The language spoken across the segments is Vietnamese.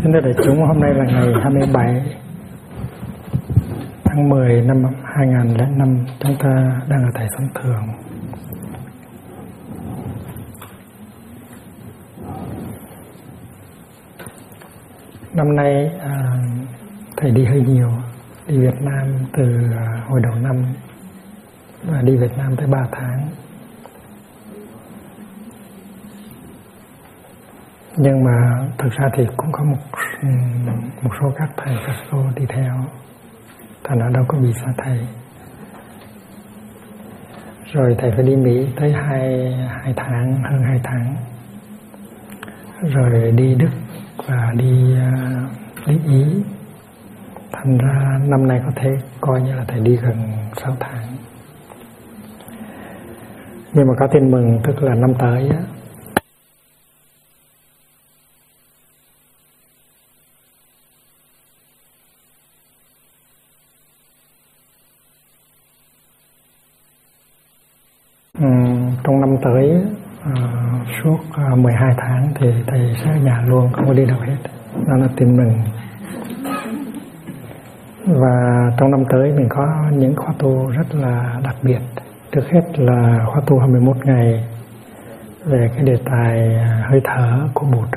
Kính thưa đại chúng, hôm nay là ngày 27 tháng 10 năm 2005, chúng ta đang ở tại Sông Thường. Năm nay thầy đi hơi nhiều, đi Việt Nam từ hồi đầu năm và đi Việt Nam tới 3 tháng. Nhưng mà thực ra thì cũng có một số các thầy các cô đi theo, thành ra đâu có bị xa thầy. Rồi thầy phải đi Mỹ tới 2 tháng, hơn 2 tháng. Rồi đi Đức và đi Ý. Thành ra năm nay có thể coi như là thầy đi gần 6 tháng. Nhưng mà có tin mừng, tức là năm tới á, trong năm tới suốt 12 tháng thì thầy sẽ ở nhà luôn, không có đi đâu hết. Đó là tin mừng. Và trong năm tới mình có những khóa tu rất là đặc biệt. Trước hết là khóa tu 21 ngày về cái đề tài hơi thở của Bụt.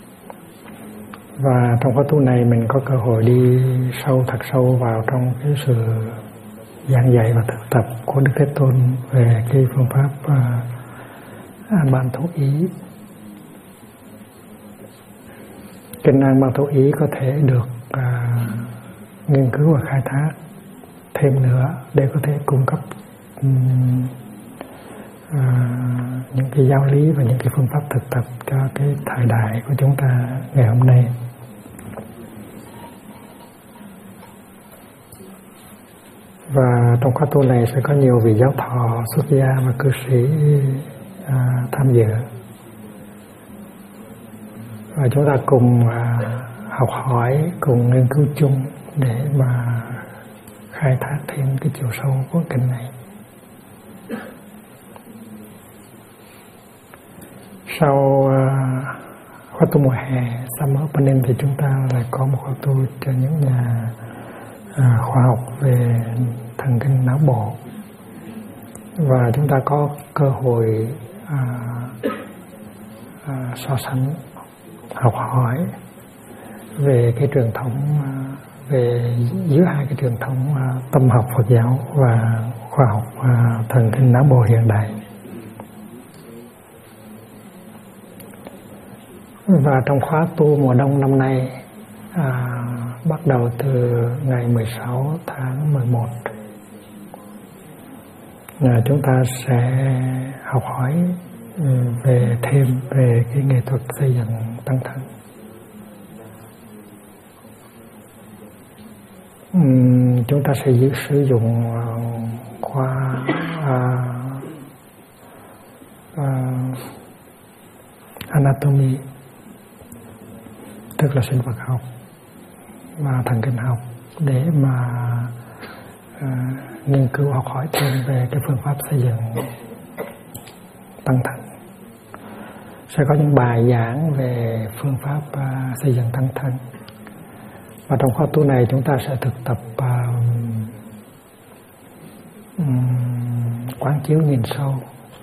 Và trong khóa tu này mình có cơ hội đi thật sâu vào trong cái sự giảng dạy và thực tập của Đức Thế Tôn về cái phương pháp Ban Thổ Ý. Kinh An Ban Thổ Ý có thể được nghiên cứu và khai thác thêm nữa để có thể cung cấp những cái giáo lý và những cái phương pháp thực tập cho cái thời đại của chúng ta ngày hôm nay. Và trong khóa tu này sẽ có nhiều vị giáo thọ, xuất gia và cư sĩ tham dự. Và chúng ta cùng học hỏi, cùng nghiên cứu chung để mà khai thác thêm cái chiều sâu của kinh này. Sau khóa tu mùa hè, Summer Opening, thì chúng ta lại có một khóa tu cho những nhà khoa học về thần kinh não bộ. Và chúng ta có cơ hội so sánh, học hỏi về cái truyền thống, về giữa hai cái truyền thống tâm học Phật giáo và khoa học thần kinh não bộ hiện đại. Và trong khóa tu mùa đông năm nay, bắt đầu từ ngày 16 tháng 11, chúng ta sẽ học hỏi thêm về cái nghệ thuật xây dựng tăng thân. Chúng ta sẽ sử dụng khoa anatomy, tức là sinh vật học và thần kinh học, để mà nghiên cứu học hỏi thêm về cái phương pháp xây dựng tăng thân. Sẽ có những bài giảng về phương pháp xây dựng tăng thân. Và trong khóa tu này chúng ta sẽ thực tập quán chiếu nhìn sâu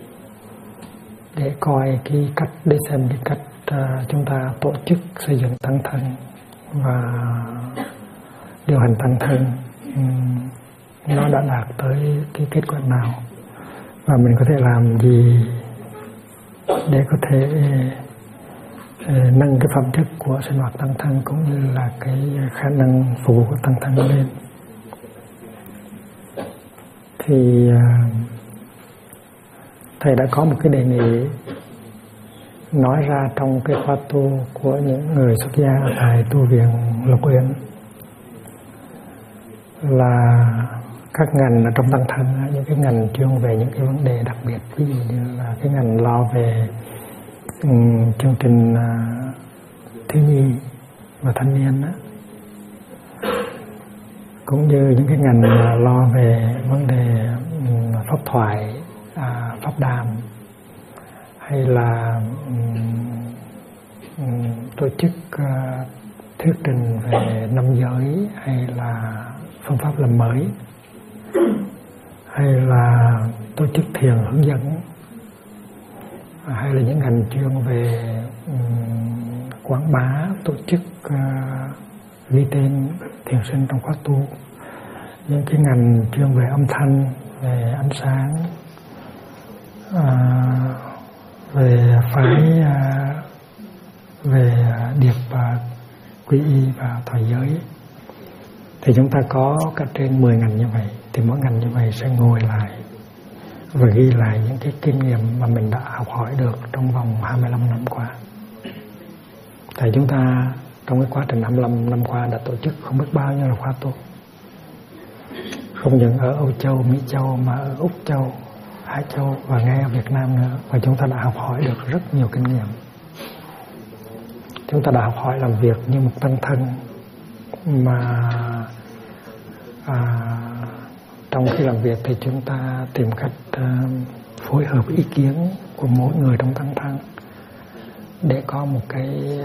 để coi cái cách, để xem cái cách chúng ta tổ chức xây dựng tăng thân và điều hành tăng thân nó đã đạt tới cái kết quả nào, và mình có thể làm gì để có thể nâng cái phẩm chất của sinh hoạt tăng thân cũng như là cái khả năng phục vụ của tăng thân lên. Thì thầy đã có một cái đề nghị nói ra trong cái khóa tu của những người xuất gia tại tu viện Lộc Uyên, là các ngành ở trong tăng thân, những cái ngành chuyên về những cái vấn đề đặc biệt, ví dụ như là cái ngành lo về chương trình thiếu nhi và thanh niên đó, cũng như những cái ngành lo về vấn đề pháp thoại, pháp đàm, hay là tổ chức thuyết trình về năm giới, hay là phương pháp làm mới, hay là tổ chức thiền hướng dẫn, hay là những ngành chuyên về quảng bá, tổ chức ghi tên thiền sinh trong khóa tu, những cái ngành chuyên về âm thanh, về ánh sáng, về phái, về điệp quy y và thọ giới, thì chúng ta có cả trên 10 ngành như vậy. Thì mỗi ngành như vậy sẽ ngồi lại và ghi lại những cái kinh nghiệm mà mình đã học hỏi được trong vòng 25 năm qua. Tại chúng ta trong cái quá trình 25 năm qua đã tổ chức không biết bao nhiêu là khóa tu, không những ở Âu Châu, Mỹ Châu mà ở Úc Châu, Á Châu và ngay ở Việt Nam nữa. Và chúng ta đã học hỏi được rất nhiều kinh nghiệm. Chúng ta đã học hỏi làm việc như một tăng thân, mà trong khi làm việc thì chúng ta tìm cách phối hợp ý kiến của mỗi người trong tăng thân để có một cái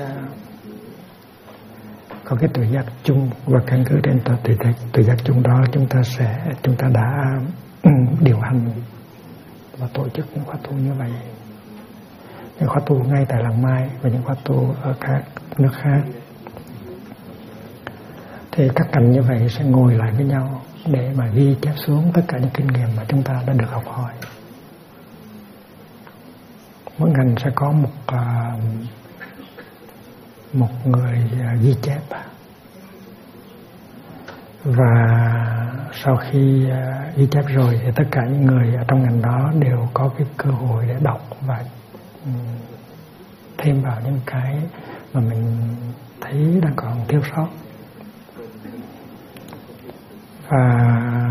tự giác chung, và căn cứ trên tự giác chung đó chúng ta đã điều hành và tổ chức những khóa tu như vậy, những khóa tu ngay tại làng Mai và những khóa tu ở các nước khác. Thì các ngành như vậy sẽ ngồi lại với nhau để mà ghi chép xuống tất cả những kinh nghiệm mà chúng ta đã được học hỏi. Mỗi ngành sẽ có một người ghi chép, và sau khi ghi chép rồi thì tất cả những người ở trong ngành đó đều có cái cơ hội để đọc và thêm vào những cái mà mình thấy đang còn thiếu sót. Và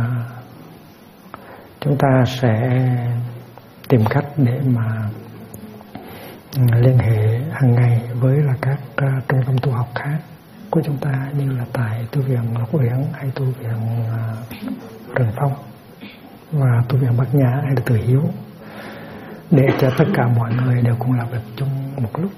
chúng ta sẽ tìm cách để mà liên hệ hàng ngày với là các trung tâm tu học khác của chúng ta, như là tại tu viện Lộc Uyển hay tu viện Rừng Phong và tu viện Bát Nhã hay là Từ Hiếu, để cho tất cả mọi người đều cùng làm việc chung một lúc.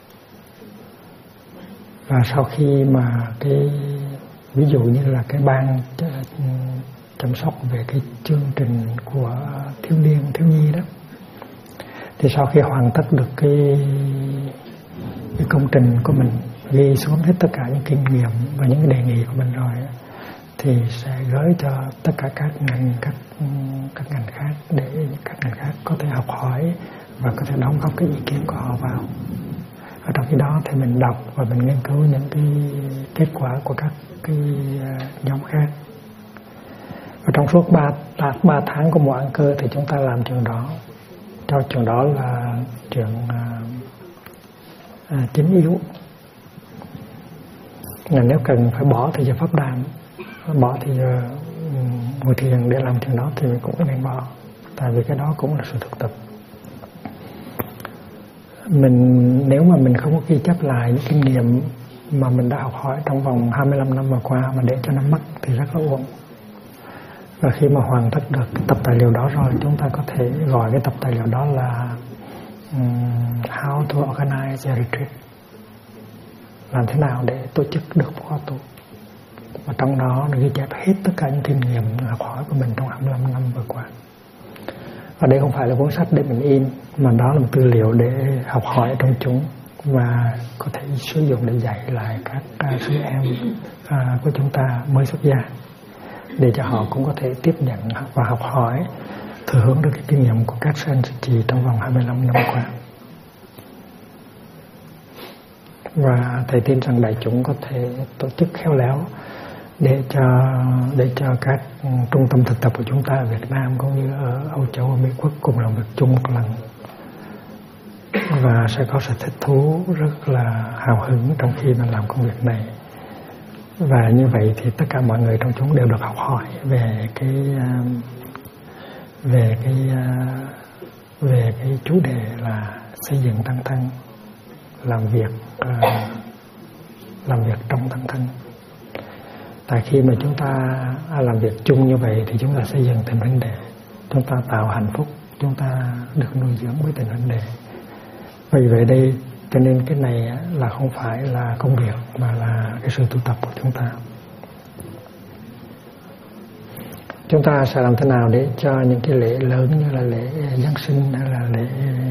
Và sau khi mà ví dụ như là cái ban chăm sóc về cái chương trình của thiếu niên thiếu nhi đó, thì sau khi hoàn tất được cái công trình của mình, ghi xuống hết tất cả những kinh nghiệm và những đề nghị của mình rồi, thì sẽ gửi cho tất cả các ngành khác, để các ngành khác có thể học hỏi và có thể đóng góp cái ý kiến của họ vào. Ở trong khi đó thì mình đọc và mình nghiên cứu những cái kết quả của các cái nhóm khác. Và trong suốt 3 tháng của mùa An Cơ thì chúng ta làm chuyện đó. Cho chuyện đó là chuyện chính yếu. Là nếu cần phải bỏ thì giờ pháp đàm, bỏ thì giờ ngồi thiền để làm chuyện đó thì mình cũng nên bỏ. Tại vì cái đó cũng là sự thực tập. Nếu mà mình không có ghi chép lại những kinh nghiệm mà mình đã học hỏi trong vòng 25 năm vừa qua mà để cho nó mất thì rất là uổng. Và khi mà hoàn tất được tập tài liệu đó rồi, chúng ta có thể gọi cái tập tài liệu đó là How to Organize a Retreat, làm thế nào để tổ chức được một khóa tu. Và trong đó nó ghi chép hết tất cả những kinh nghiệm học hỏi của mình trong 25 năm vừa qua. Và đây không phải là cuốn sách để mình in, mà đó là một tư liệu để học hỏi trong chúng và có thể sử dụng để dạy lại các sư em của chúng ta mới xuất gia, để cho họ cũng có thể tiếp nhận và học hỏi, thừa hưởng được cái kinh nghiệm của các sư anh sư chị trong vòng 25 năm qua. Và thầy tin rằng đại chúng có thể tổ chức khéo léo để cho các trung tâm thực tập của chúng ta ở Việt Nam cũng như ở Âu Châu và Mỹ Quốc cùng làm việc chung một lần, và sẽ có sự thích thú rất là hào hứng trong khi mà làm công việc này. Và như vậy thì tất cả mọi người trong chúng đều được học hỏi về cái chủ đề là xây dựng tăng thân, làm việc trong tăng thân. Tại khi mà chúng ta làm việc chung như vậy thì chúng ta xây dựng tình huynh đệ, chúng ta tạo hạnh phúc, chúng ta được nuôi dưỡng với tình huynh đệ. Vì vậy đây Cho nên cái này là không phải là công việc mà là cái sự tu tập của chúng ta. Chúng ta sẽ làm thế nào để cho những cái lễ lớn như là lễ Giáng sinh hay là lễ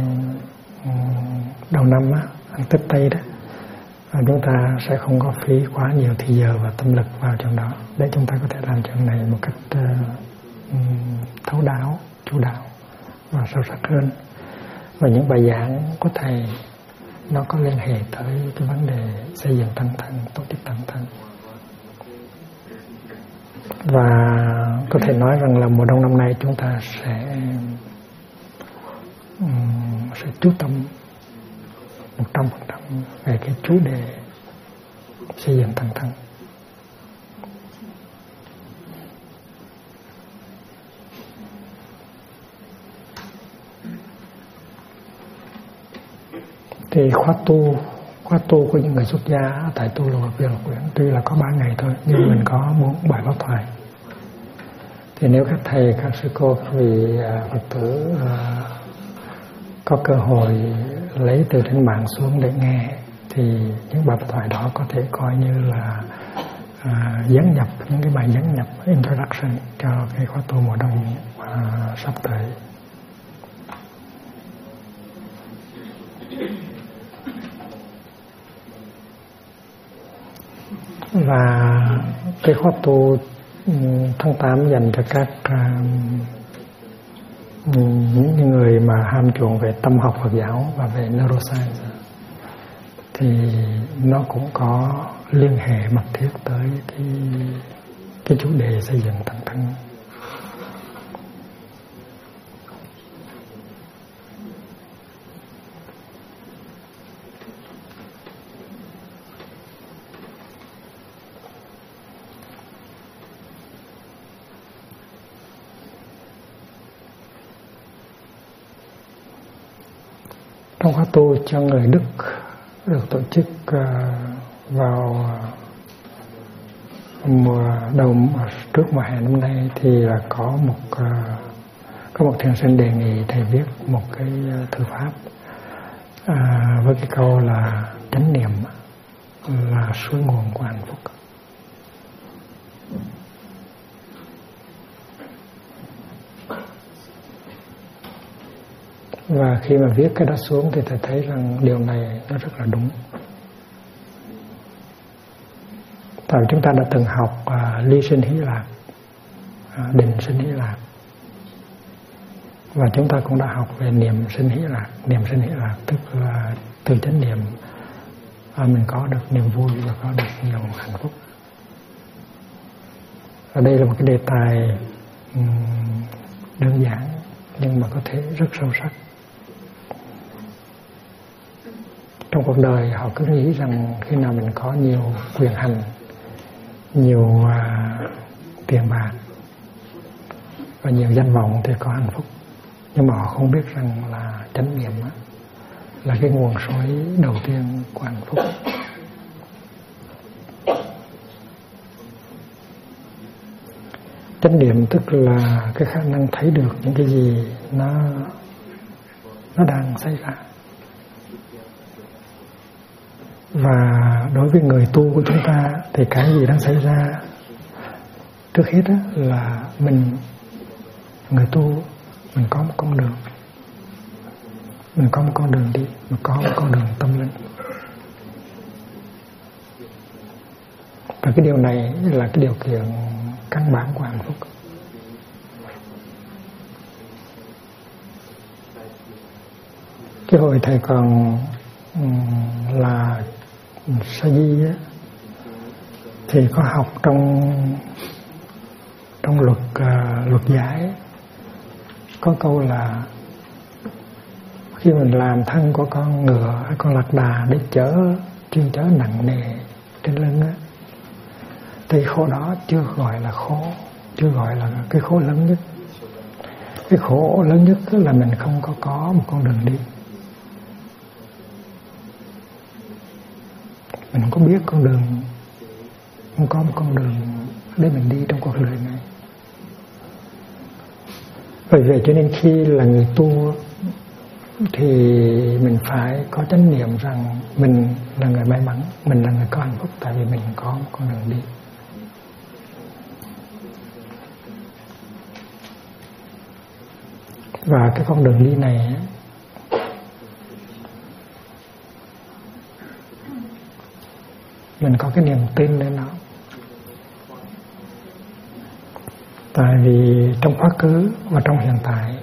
đầu năm ăn Tết Tây đó, chúng ta sẽ không có phí quá nhiều thời giờ và tâm lực vào trong đó, để chúng ta có thể làm chuyện này một cách thấu đáo, chu đáo và sâu sắc hơn. Và những bài giảng của thầy nó có liên hệ tới cái vấn đề xây dựng tăng thân, tổ chức tăng thân. Và có thể nói rằng là mùa đông năm nay chúng ta sẽ chú tâm 100% về cái chủ đề xây dựng tăng thân. Thì khóa tu của những người xuất gia tại tu lục viện Lục Uyển tuy là có 3 ngày thôi, nhưng mình có 4 bài pháp thoại. Thì nếu các thầy, các sư cô, các vị Phật tử có cơ hội lấy từ trên mạng xuống để nghe, thì những bài pháp thoại đó có thể coi như là dẫn nhập, những cái bài dẫn nhập introduction cho cái khóa tu mùa đông sắp tới. Và cái khóa tu tháng 8 dành cho các những người mà ham chuộng về tâm học Phật giáo và về neuroscience, thì nó cũng có liên hệ mật thiết tới cái chủ đề xây dựng tăng thân. Trong khóa tu cho người Đức được tổ chức vào trước mùa hè năm nay, thì là có một thiền sinh đề nghị thầy viết một cái thư pháp với cái câu là chánh niệm là suối nguồn của hạnh phúc. Và khi mà viết cái đó xuống thì thầy thấy rằng điều này nó rất là đúng. Tại chúng ta đã từng học ly sinh hỷ lạc, định sinh hỷ lạc, và chúng ta cũng đã học về niệm sinh hỷ lạc. Niệm sinh hỷ lạc tức là từ chánh niệm mình có được niềm vui và có được nhiều hạnh phúc. Và đây là một cái đề tài đơn giản nhưng mà có thể rất sâu sắc. Trong cuộc đời họ cứ nghĩ rằng khi nào mình có nhiều quyền hành, nhiều tiền bạc và nhiều danh vọng thì có hạnh phúc. Nhưng mà họ không biết rằng là chánh niệm là cái nguồn suối đầu tiên của hạnh phúc. Chánh niệm tức là cái khả năng thấy được những cái gì nó đang xảy ra. Và đối với người tu của chúng ta thì cái gì đang xảy ra trước hết là người tu mình có một con đường, mình có một con đường đi, mình có một con đường tâm linh. Và cái điều này là cái điều kiện căn bản của hạnh phúc. Cái hồi thầy còn là sa di thì có học trong luật giải có câu là khi mình làm thân của con ngựa hay con lạc đà để chuyên chở nặng nề trên lưng thì khổ đó chưa gọi là khổ, chưa gọi là cái khổ lớn nhất. Cái khổ lớn nhất là mình không có một con đường đi. Mình không có biết con đường, không có một con đường để mình đi trong cuộc đời này. Bởi vậy cho nên khi là người tu thì mình phải có chánh niệm rằng mình là người may mắn, mình là người có hạnh phúc, tại vì mình có một con đường đi. Và cái con đường đi này mình có cái niềm tin lên nó. Tại vì trong quá khứ và trong hiện tại,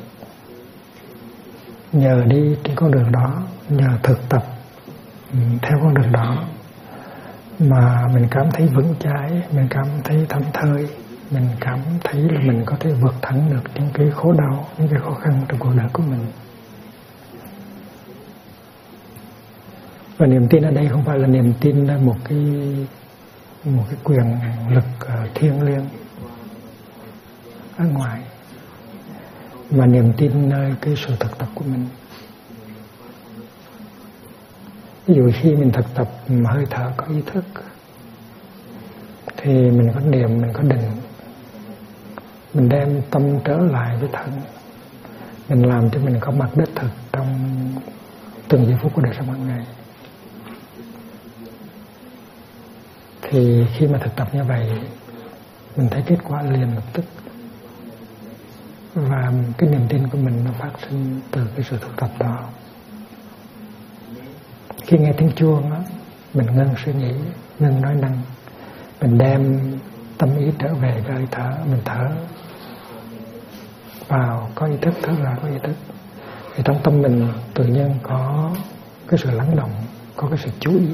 nhờ đi trên con đường đó, nhờ thực tập theo con đường đó mà mình cảm thấy vững chãi, mình cảm thấy thảnh thơi, mình cảm thấy là mình có thể vượt thắng được những cái khổ đau, những cái khó khăn trong cuộc đời của mình. Và niềm tin ở đây không phải là niềm tin là một cái quyền lực thiêng liêng ở ngoài, mà niềm tin nơi cái sự thực tập của mình. Ví dụ khi mình thực tập hơi thở có ý thức thì mình có niệm, mình có định, mình đem tâm trở lại với thân, mình làm cho mình có mặt đích thực trong từng giây phút của đời sống hàng ngày. Thì khi mà thực tập như vậy, mình thấy kết quả liền lập tức. Và cái niềm tin của mình nó phát sinh từ cái sự thực tập đó. Khi nghe tiếng chuông á, mình ngưng suy nghĩ, ngưng nói năng, mình đem tâm ý trở về với hơi thở, mình thở vào có ý thức, thở ra có ý thức. Thì trong tâm mình tự nhiên có cái sự lắng động, có cái sự chú ý,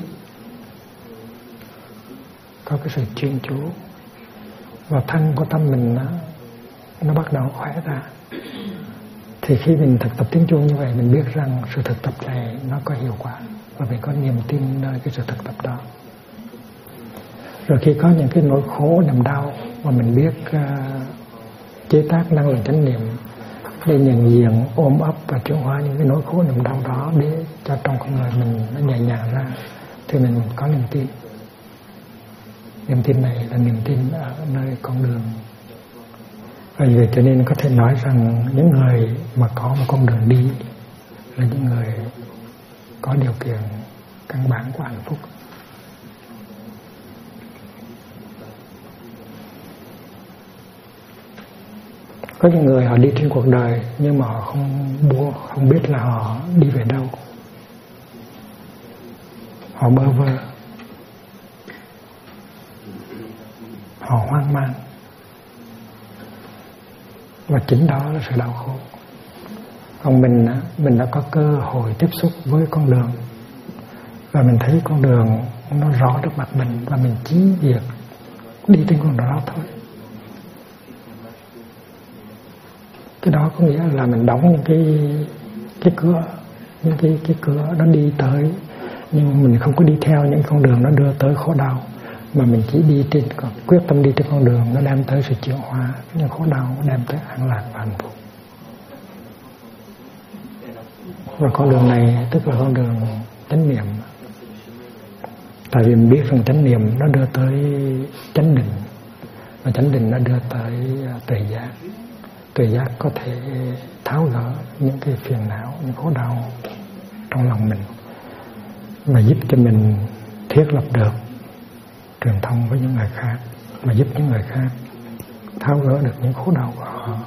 có cái sự chuyên chú. Và thân của tâm mình nó bắt đầu khỏe ra. Thì khi mình thực tập tiếng chuông như vậy, mình biết rằng sự thực tập này nó có hiệu quả, và mình có niềm tin nơi cái sự thực tập đó. Rồi khi có những cái nỗi khổ, niềm đau mà mình biết chế tác năng lượng chánh niệm để nhận diện, ôm ấp và chuyển hóa những cái nỗi khổ, niềm đau đó để cho trong con người mình nó nhẹ nhàng ra, thì mình có niềm tin. Niềm tin này là niềm tin ở nơi con đường. Và vì vậy cho nên có thể nói rằng những người mà có một con đường đi là những người có điều kiện căn bản của hạnh phúc. Có những người họ đi trên cuộc đời nhưng mà họ không biết là họ đi về đâu. Họ bơ vơ, họ hoang mang. Và chính đó là sự đau khổ. Còn mình đã có cơ hội tiếp xúc với con đường, và mình thấy con đường nó rõ trước mặt mình, và mình chỉ việc đi trên con đường đó thôi. Cái đó có nghĩa là mình đóng những cái cửa, những cái cửa nó đi tới, nhưng mình không có đi theo những con đường nó đưa tới khổ đau, mà mình chỉ đi trên, quyết tâm đi trên con đường nó đem tới sự chuyển hóa, những khổ đau nó đem tới an lạc và hạnh phúc. Và con đường này tức là con đường chánh niệm. Tại vì mình biết rằng chánh niệm nó đưa tới chánh định, và chánh định nó đưa tới tuệ giác. Tuệ giác có thể tháo gỡ những cái phiền não, những khổ đau trong lòng mình, và giúp cho mình thiết lập được truyền thông với những người khác, mà giúp những người khác tháo gỡ được những khổ đau của họ.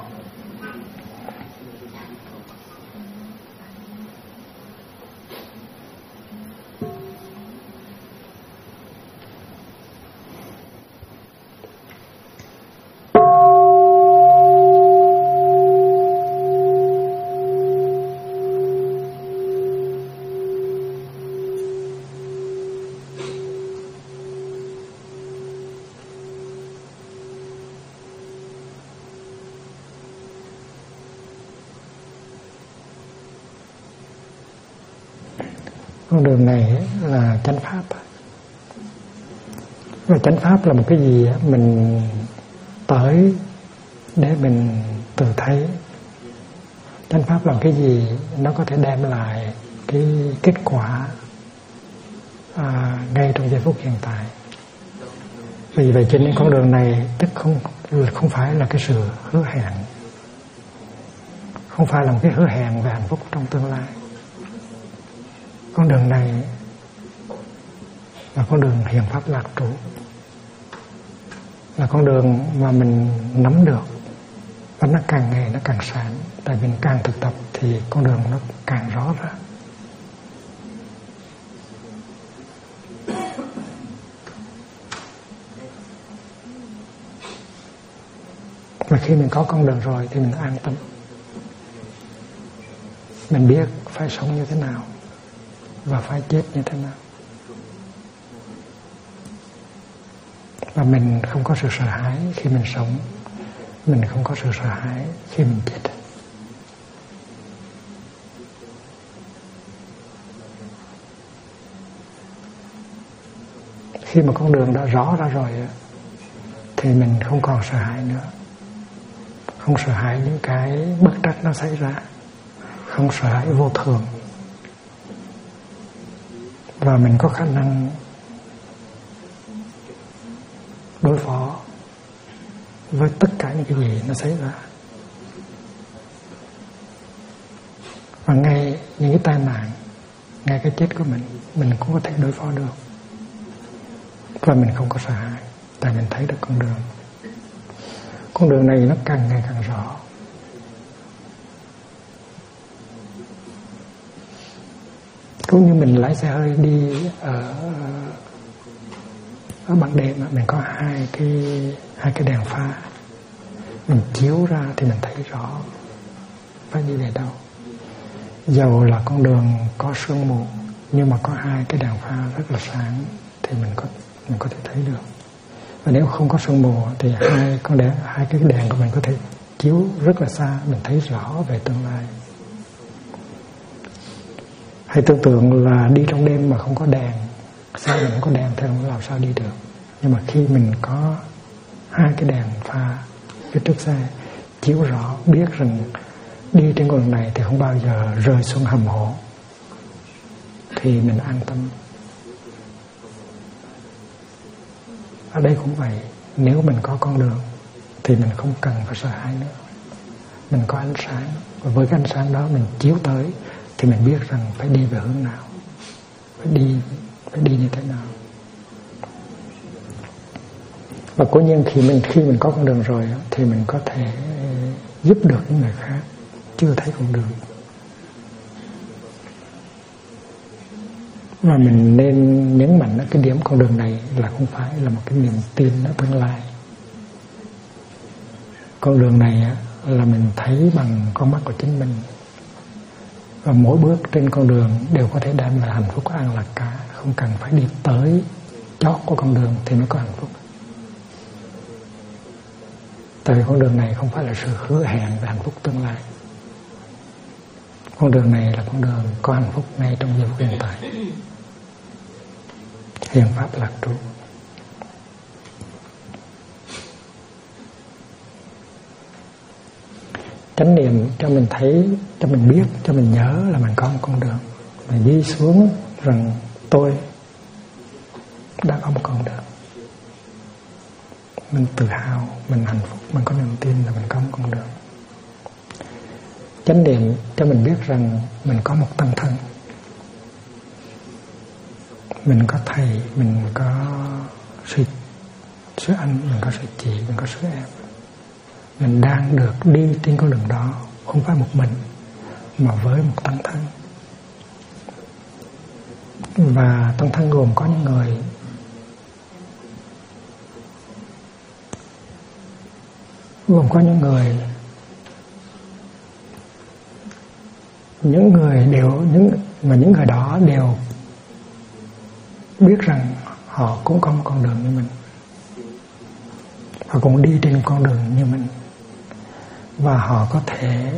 Con đường này là chánh pháp. Và chánh pháp là một cái gì mình tới để mình tự thấy. Chánh pháp là cái gì nó có thể đem lại cái kết quả ngay trong giây phút hiện tại. Vì vậy trên con đường này tức không phải là cái sự hứa hẹn, không phải là một cái hứa hẹn về hạnh phúc trong tương lai. Con đường này là con đường hiện pháp lạc trú, là con đường mà mình nắm được, và nó càng ngày nó càng sáng. Tại vì càng thực tập thì con đường nó càng rõ ra. Và khi mình có con đường rồi thì mình an tâm. Mình biết phải sống như thế nào và phải chết như thế nào. Và mình không có sự sợ hãi khi mình sống, mình không có sự sợ hãi khi mình chết. Khi mà con đường đã rõ ra rồi thì mình không còn sợ hãi nữa. Không sợ hãi những cái bất trắc nó xảy ra, không sợ hãi vô thường. Và mình có khả năng đối phó với tất cả những cái gì nó xảy ra. Và ngay những cái tai nạn, ngay cái chết của mình cũng có thể đối phó được. Và mình không có sợ hãi, tại mình thấy được con đường. Con đường này nó càng ngày càng rõ. Cũng như mình lái xe hơi đi ở ban đêm, mình có hai cái đèn pha, mình chiếu ra thì mình thấy rõ phải đi về đâu. Dầu là con đường có sương mù, nhưng mà có hai cái đèn pha rất là sáng thì mình có thể thấy được. Và nếu không có sương mù thì hai cái đèn của mình có thể chiếu rất là xa, mình thấy rõ về tương lai. Hãy tưởng tượng là đi trong đêm mà không có đèn, sao mình không có đèn thì không làm sao đi được. Nhưng mà khi mình có hai cái đèn pha phía trước xe chiếu rõ, biết rằng đi trên con đường này thì không bao giờ rơi xuống hầm hố, thì mình an tâm. Ở đây cũng vậy, nếu mình có con đường thì mình không cần phải sợ hãi nữa. Mình có ánh sáng, và với cái ánh sáng đó mình chiếu tới thì mình biết rằng phải đi về hướng nào, phải đi như thế nào. Và cố nhiên khi mình có con đường rồi thì mình có thể giúp được những người khác chưa thấy con đường. Và mình nên nhấn mạnh ở cái điểm con đường này là không phải là một cái niềm tin ở tương lai. Con đường này là mình thấy bằng con mắt của chính mình. Và mỗi bước trên con đường đều có thể đem lại hạnh phúc an lạc cả. Không cần phải đi tới chót của con đường thì mới có hạnh phúc. Tại vì con đường này không phải là sự hứa hẹn về hạnh phúc tương lai. Con đường này là con đường có hạnh phúc ngay trong giây phút hiện tại. Hiện pháp lạc trú. Chánh niệm cho mình thấy, cho mình biết, cho mình nhớ là mình có một con đường. Mình đi xuống rằng tôi đã có một con đường. Mình tự hào, mình hạnh phúc, mình có niềm tin là mình có một con đường. Chánh niệm cho mình biết rằng mình có một tăng thân. Mình có thầy, mình có sư anh, mình có sư chị, mình có sư em. Mình đang được đi trên con đường đó, không phải một mình, mà với một tăng thân. Và tăng thân gồm có những người những người đó đều biết rằng họ cũng có một con đường như mình, họ cũng đi trên con đường như mình, và họ có thể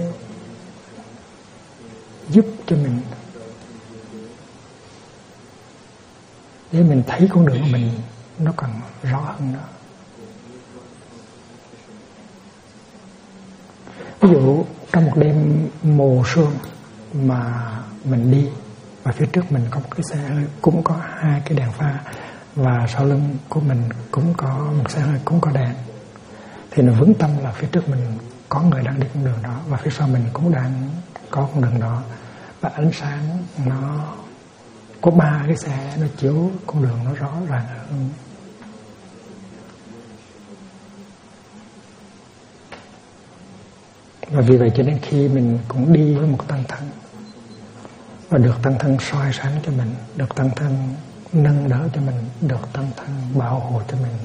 giúp cho mình để mình thấy con đường của mình nó còn rõ hơn nữa. Ví dụ trong một đêm mù sương mà mình đi, và phía trước mình có một cái xe hơi cũng có hai cái đèn pha, và sau lưng của mình cũng có một xe hơi cũng có đèn, thì nó vững tâm là phía trước mình có người đang đi con đường đó, và phía sau mình cũng đang có con đường đó, và ánh sáng nó có 3 cái xe nó chiếu con đường nó rõ ràng hơn. Và vì vậy cho nên khi mình cũng đi với một tăng thân và được tăng thân soi sáng cho mình, được tăng thân nâng đỡ cho mình, được tăng thân bảo hộ cho mình,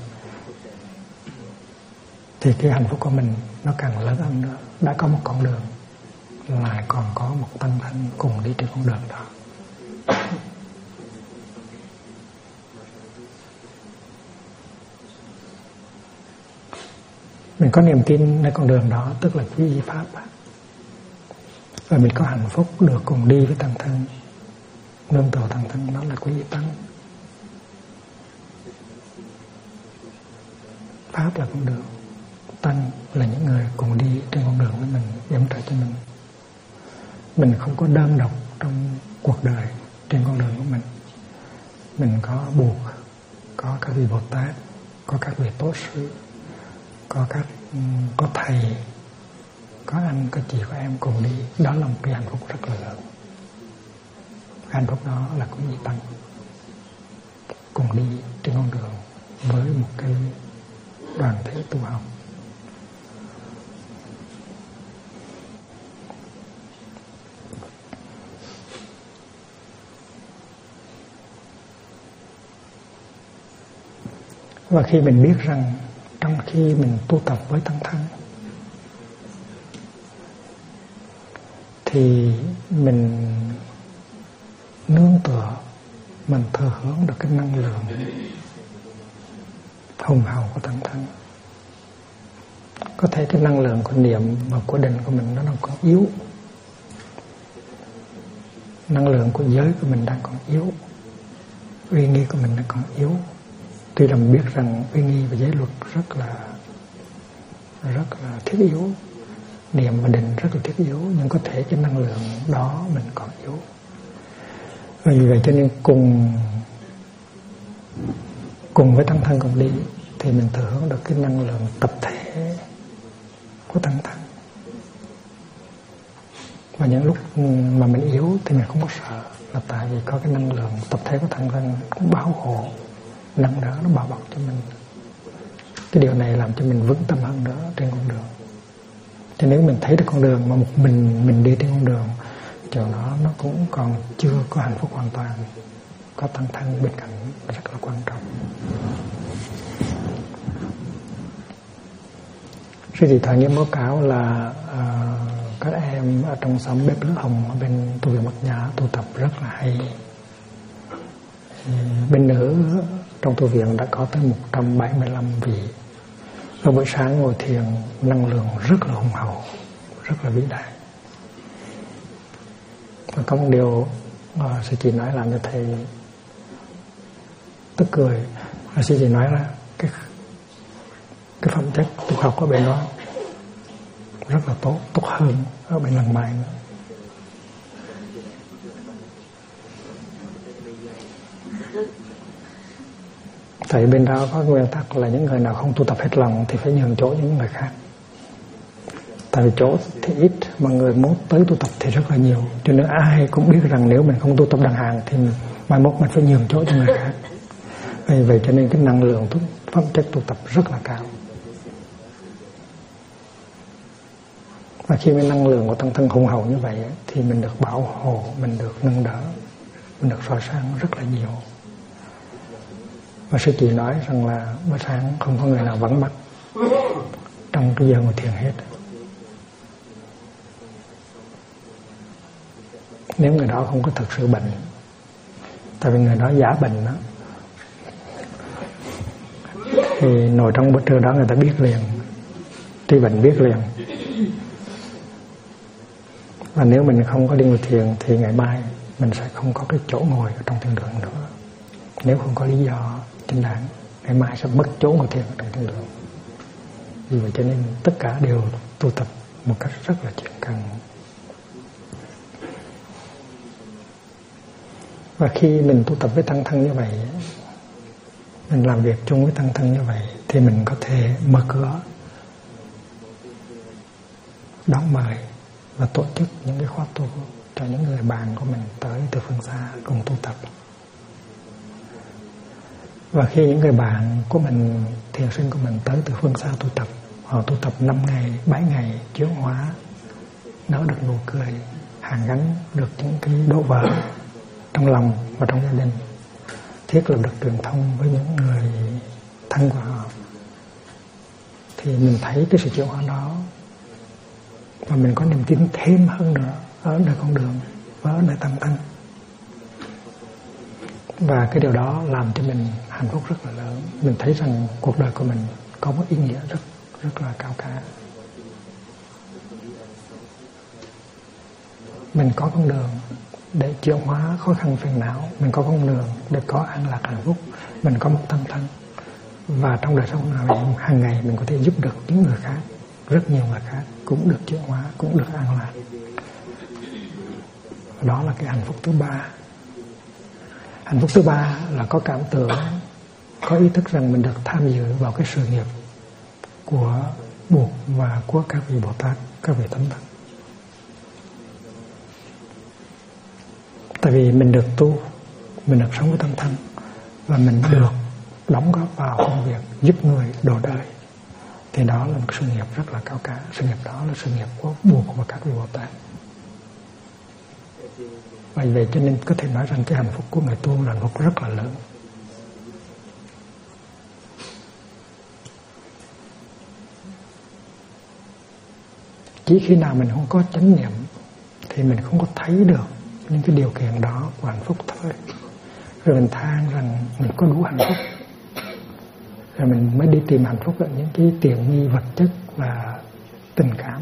thì cái hạnh phúc của mình nó càng lớn hơn nữa. Đã có một con đường, lại còn có một tăng thân cùng đi trên con đường đó. Mình có niềm tinในcon đường đó, tức là quy y pháp, và mình có hạnh phúc được cùng đi với tăng thân, nương tựa tăng thân, đó là quy y tăng. Pháp là con đường, tăng là những người cùng đi trên con đường với mình, yểm trợ cho mình. Mình không có đơn độc trong cuộc đời trên con đường của mình. Mình có buộc, có các vị Bồ Tát, có các vị Tốt Sư, có thầy, có anh, có chị, có em cùng đi. Đó là một cái hạnh phúc rất là lớn. Hạnh phúc đó là cũng như tăng, cùng đi trên con đường với một cái đoàn thể tu học. Và khi mình biết rằng trong khi mình tu tập với tăng thân thì mình nương tựa, mình thừa hưởng được cái năng lượng hùng hậu của tăng thân. Có thể cái năng lượng của niệm và của định của mình nó còn yếu, năng lượng của giới của mình đang còn yếu, uy nghi của mình đang còn yếu. Tuy là mình biết rằng uy nghi và giới luật rất là thiết yếu, niệm và định rất là thiết yếu, nhưng có thể cái năng lượng đó mình còn yếu. Và vì vậy cho nên cùng với tăng thân cùng đi thì mình thừa hưởng được cái năng lượng tập thể của tăng thân. Và những lúc mà mình yếu thì mình không có sợ, là tại vì có cái năng lượng tập thể của tăng thân cũng bảo hộ, nâng đỡ, nó bảo bọc cho mình. Cái điều này làm cho mình vững tâm hơn nữa trên con đường. Cho nếu mình thấy được con đường mà một mình đi trên con đường, cho nó cũng còn chưa có hạnh phúc hoàn toàn. Có tăng thân bên cạnh rất là quan trọng. Sư Chị Thoại Nghiêm báo cáo là các em ở trong xóm Bếp Lửa Hồng ở bên tu viện Bát Nhã tu tập rất là hay. Bên nữ trong tu viện đã có tới 175 vị. Vào buổi sáng ngồi thiền, năng lượng rất là hùng hậu, rất là vĩ đại. Và có một điều sư chị nói làm cho thầy tức cười. Sư chị nói là cái phẩm chất tu học ở bên đó rất là tốt hơn ở bên Lăng Mai nữa. Tại bên đó có nguyên tắc là những người nào không tu tập hết lòng thì phải nhường chỗ những người khác. Tại vì chỗ thì ít mà người muốn tới tu tập thì rất là nhiều. Cho nên ai cũng biết rằng nếu mình không tu tập đàng hoàng thì mai mốt mình phải nhường chỗ cho người khác. Vì vậy cho nên cái năng lượng phẩm chất tu tập rất là cao. Và khi cái năng lượng của tăng thân hùng hậu như vậy thì mình được bảo hộ, mình được nâng đỡ, mình được soi sáng rất là nhiều. Và sư chị nói rằng là buổi sáng không có người nào vắng mặt trong cái giờ ngồi thiền hết. Nếu người đó không có thực sự bệnh, tại vì người đó giả bệnh đó, thì ngồi trong bữa trưa đó người ta biết liền, tuy bệnh biết liền. Và nếu mình không có đi ngồi thiền thì ngày mai mình sẽ không có cái chỗ ngồi ở trong thiền đường nữa. Nếu không có lý do chính đáng, ngày mai sẽ mất chỗ ngồi thiền ở trong thiền đường. Vì vậy cho nên tất cả đều tu tập một cách rất là chuyên cần. Và khi mình tu tập với tăng thân như vậy, mình làm việc chung với tăng thân như vậy, thì mình có thể mở cửa đón mời và tổ chức những cái khóa tu cho những người bạn của mình tới từ phương xa cùng tu tập. Và khi những người bạn của mình, thiền sinh của mình tới từ phương xa tu tập, họ tu tập 5 ngày, 7 ngày chuyển hóa, nở được nụ cười, hàn gắn được những cái đổ vỡ trong lòng và trong gia đình, thiết lập được truyền thông với những người thân của họ, thì mình thấy cái sự chuyển hóa đó và mình có niềm tin thêm hơn nữa ở nơi con đường và ở nơi tăng thân. Và cái điều đó làm cho mình hạnh phúc rất là lớn. Mình thấy rằng cuộc đời của mình có một ý nghĩa rất là cao cả. Mình có con đường để chuyển hóa khó khăn phiền não, mình có con đường để có an lạc hạnh phúc, mình có một tăng thân. Và trong đời sống hàng ngày mình có thể giúp được những người khác, rất nhiều người khác cũng được chuyển hóa, cũng được an lạc. Đó là cái hạnh phúc thứ ba. Hạnh phúc thứ ba là có cảm tưởng, có ý thức rằng mình được tham dự vào cái sự nghiệp của Bụt và của các vị Bồ Tát, các vị Thánh Thần. Tại vì mình được tu, mình được sống với tăng thân, và mình được đóng góp vào công việc giúp người độ đời, thì đó là một sự nghiệp rất là cao cả. Sự nghiệp đó là sự nghiệp của Bụt và các vị Bồ Tát. Vì vậy cho nên có thể nói rằng cái hạnh phúc của người tu là hạnh phúc rất là lớn. Chỉ khi nào mình không có chánh niệm thì mình không có thấy được những cái điều kiện đó của hạnh phúc thôi. Rồi mình than rằng mình có đủ hạnh phúc, rồi mình mới đi tìm hạnh phúc ở những cái tiện nghi vật chất và tình cảm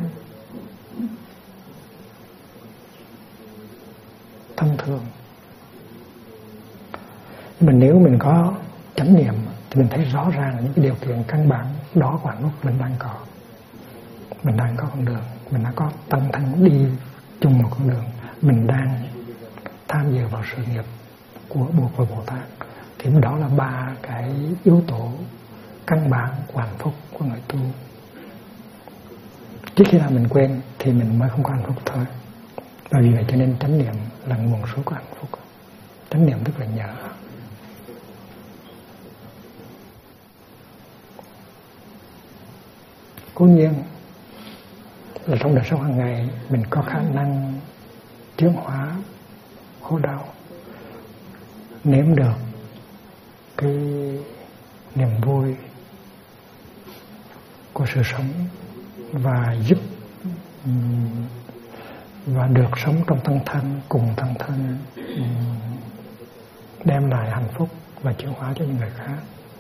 thông thường. Nhưng mà nếu mình có chánh niệm thì mình thấy rõ ràng những cái điều kiện căn bản đó của hạnh phúc mình đang có. Mình đang có con đường, mình đã có tăng thân đi chung một con đường, mình đang tham dự vào sự nghiệp của Bụt và Bồ Tát. Thì đó là ba cái yếu tố căn bản của hạnh phúc của người tu. Trước khi nào mình quên thì mình mới không có hạnh phúc thôi. Và vì vậy cho nên chánh niệm là nguồn số của hạnh phúc. Chánh niệm tức là nhớ. Cố nhiên là trong đời sống hàng ngày mình có khả năng chuyển hóa khổ đau, nếm được cái niềm vui của sự sống và giúp và được sống trong tăng thân, cùng tăng thân, đem lại hạnh phúc và chuyển hóa cho những người khác.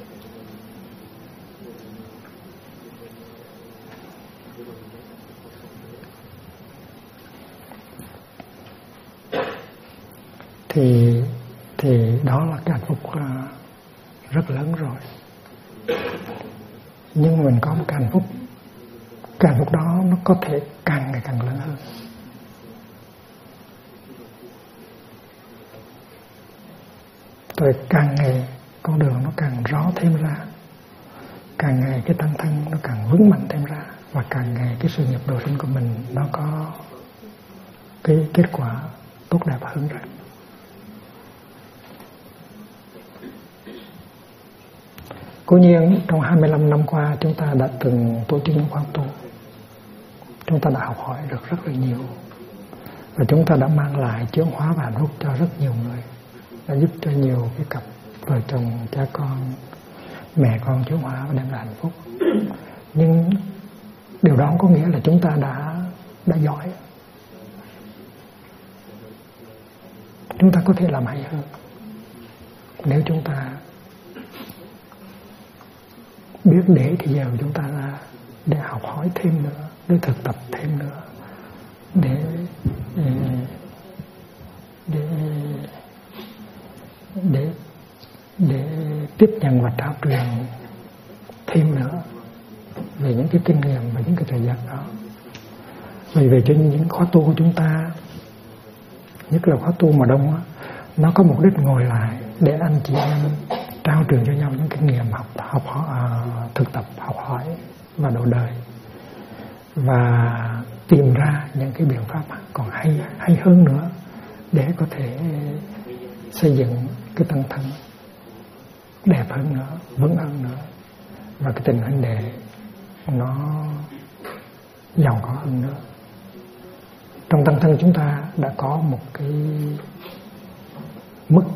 Thì đó là cái hạnh phúc rất lớn rồi. Nhưng mình có một cái hạnh phúc đó nó có thể càng ngày càng lớn hơn. Rồi càng ngày con đường nó càng rõ thêm ra, càng ngày cái tăng thân nó càng vững mạnh thêm ra, và càng ngày cái sự nghiệp độ sinh của mình nó có cái kết quả tốt đẹp hơn rồi. Cố nhiên trong 25 năm qua chúng ta đã từng tổ chức những khóa tu, chúng ta đã học hỏi được rất là nhiều, và chúng ta đã mang lại chuyển hóa và hạnh phúc cho rất nhiều người, đã giúp cho nhiều cái cặp vợ chồng, cha con, mẹ con chuyển hóa và đem lại hạnh phúc. Nhưng điều đó không có nghĩa là chúng ta đã giỏi. Chúng ta có thể làm hay hơn nếu chúng ta biết để cái giờ của chúng ta ra để học hỏi thêm nữa, để thực tập thêm nữa, để tiếp nhận và trao truyền thêm nữa về những cái kinh nghiệm và những cái thời gian đó. Vì vậy cho nên những khóa tu của chúng ta, nhất là khóa tu mùa đông á, nó có mục đích ngồi lại để anh chị em trao truyền cho nhau những kinh nghiệm thực tập, học hỏi và độ đời, và tìm ra những cái biện pháp còn hay hơn nữa để có thể xây dựng cái tăng thân đẹp hơn nữa, vững hơn nữa, và cái tình huynh đệ nó giàu có hơn nữa. Trong tăng thân chúng ta đã có một cái mức,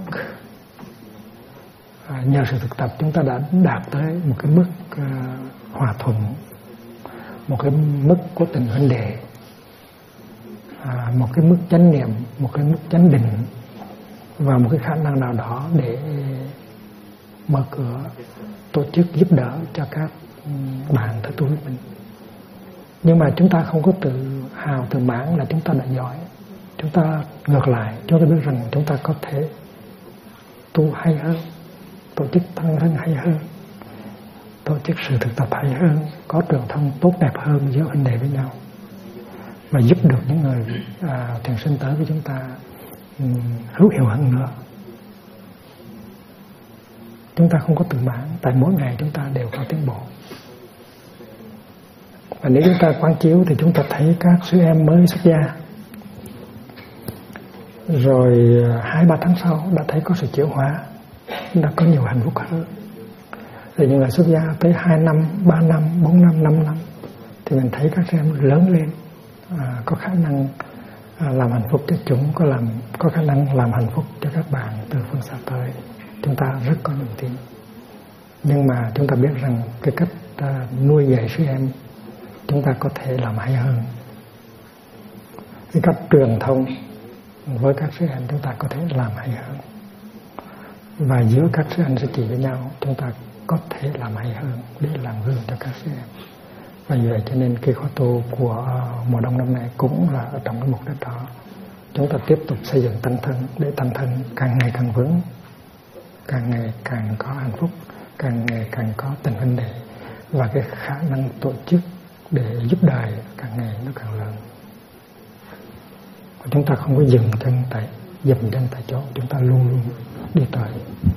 nhờ sự thực tập chúng ta đã đạt tới một cái mức hòa thuận, một cái mức của tình huynh đệ, một cái mức chánh niệm, một cái mức chánh định, và một cái khả năng nào đó để mở cửa tổ chức giúp đỡ cho các bạn theo tu với mình. Nhưng mà chúng ta không có tự hào tự mãn là chúng ta đã giỏi. Chúng ta ngược lại, chúng ta biết rằng chúng ta có thể tu hay hơn, tổ chức tăng thân hay hơn, tổ chức sự thực tập hay hơn, có truyền thông tốt đẹp hơn giữa huynh đệ với nhau, và giúp được những người thiền sinh tới với chúng ta hữu hiệu hơn nữa. Chúng ta không có tự mãn, tại mỗi ngày chúng ta đều có tiến bộ. Và nếu chúng ta quán chiếu thì chúng ta thấy các sư em mới xuất gia, rồi 2-3 tháng sau đã thấy có sự chuyển hóa, đã có nhiều hạnh phúc hơn. Rồi những người xuất gia tới 2 năm, 3 năm, 4 năm, 5 năm thì mình thấy các sư em lớn lên, có khả năng làm hạnh phúc cho chúng, có khả năng làm hạnh phúc cho các bạn từ phương xa tới. Chúng ta rất có niềm tin. Nhưng mà chúng ta biết rằng cái cách nuôi dạy sư em chúng ta có thể làm hay hơn. Cái cách truyền thông với các sư em chúng ta có thể làm hay hơn. Và giữa các sư anh sư chị với nhau chúng ta có thể làm hay hơn để làm gương cho các sư em. Và vì vậy cho nên cái khóa tu của mùa đông năm nay cũng là ở trong cái mục đích đó. Chúng ta tiếp tục xây dựng tăng thân để tăng thân càng ngày càng vững, càng ngày càng có hạnh phúc, càng ngày càng có tình huynh đệ, và cái khả năng tổ chức để giúp đời càng ngày nó càng lớn. Chúng ta không có dừng chân tại chỗ, chúng ta luôn luôn đi tới.